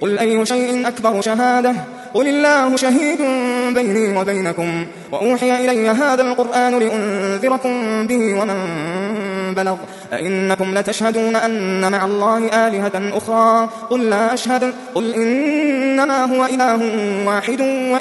قل أي شيء أكبر شهادة قل الله شهيد بيني وبينكم وأوحي إلي هذا القرآن لأنذركم به ومن بلغ أئنكم لتشهدون أن مع الله آلهة أخرى قل لا أشهد قل إنما هو إله واحد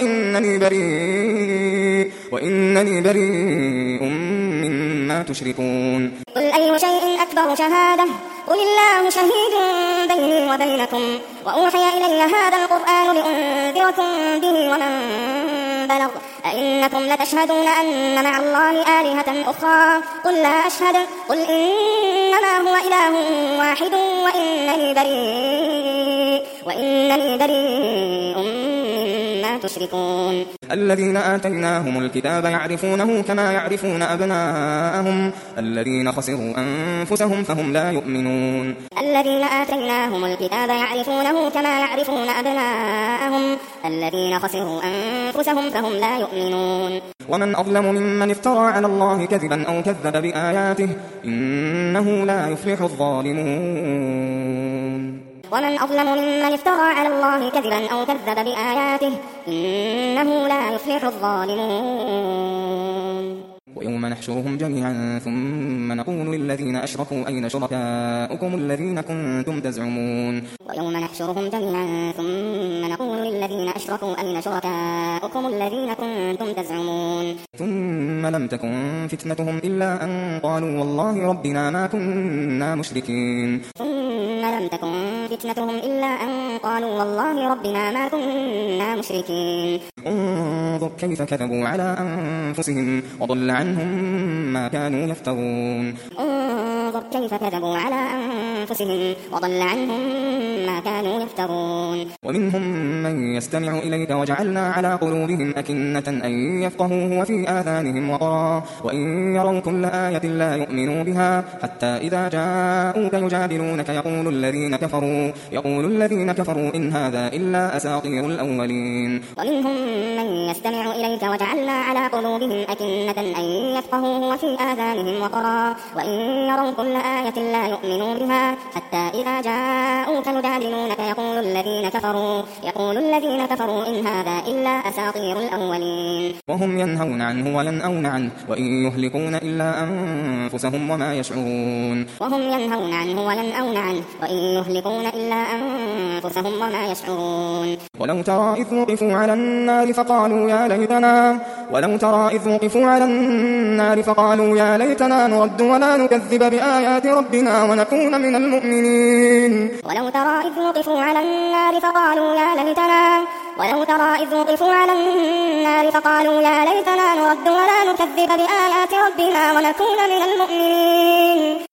وإنني بريء مما تشركون قل أي شيء أكبر شهادة قل الله شهيد بيني وبينكم وأوحي إلي هذا القرآن لأنذركم به ومن بلغ أئنكم لتشهدون أن مع الله آلهة أخرى قل لا أشهد قل إنما هو إله واحد وإنني بريء مما تشركون الذين آتيناهم الكتاب يعرفونه كما يعرفون أبناءهم الذين خسروا أنفسهم فهم لا يؤمنون الذين آتيناهم الكتاب يعرفونه كما يعرفون أبناءهم الذين خسروا أنفسهم فهم لا يؤمنون ومن أظلم ممن افترى على الله كذبا أو كذب بآياته إنه لا يفلح الظالمون ومن أظلم ممن افترى على الله كذبا أو كذب بآياته إنه لا يفلح الظالمون ويوم نحشرهم جميعا ثم نقول للذين أشركوا أين شركاؤكم الذين كنتم تزعمون ويوم نحشرهم جميعا ثم نقول للذين أشركوا أين شركاؤكم الذين كنتم تزعمون ثم لم تكن فتنتهم إلا أن قالوا والله ربنا ما كنا مشركين ثم لم تكن فتنتهم إلا أن قالوا والله ربنا ما كنا مشركين انظر كيف كذبوا على أنفسهم وضل عنهم ما كانوا يفترون انظر كيف كذبوا على أنفسهم وضل عنهم ما كانوا يفترون ومنهم من يستمع إليك وجعلنا على قلوبهم أكنة أن يفقهوه وفي آذانهم وقرا وإن يروا كل آية لا يؤمنوا بها حتى إذا جاءوك يجادلونك يقول الذين كفروا إن هذا إلا أساطير الأولين ومنهم من يستمع إليك وجعلنا على قلوبهم أكنة أن يفقهوه وفي آذانهم وقرا وإن يروا كل آية لا يؤمنوا بها حتى إذا جاءوك يجادلونك يقول الذين كفروا إن هذا إلا أساطير الأولين وهم ينهون عنه وينأون عنه وإن يهلكون إلا أنفسهم وما يشعرون وهم ينهون عنه وينأون عنه وإن يهلكون إلا أنفسهم وما يشعرون ولو ترى إذ وقفوا على النار فقالوا يا ليتنا نرد ولا نكذب بآيات ربنا ونكون من المؤمنين ولو ترى إذ وقفوا على النار فقالوا يا ليتنا نرد ولا نكذب بآيات ربنا ونكون من المؤمنين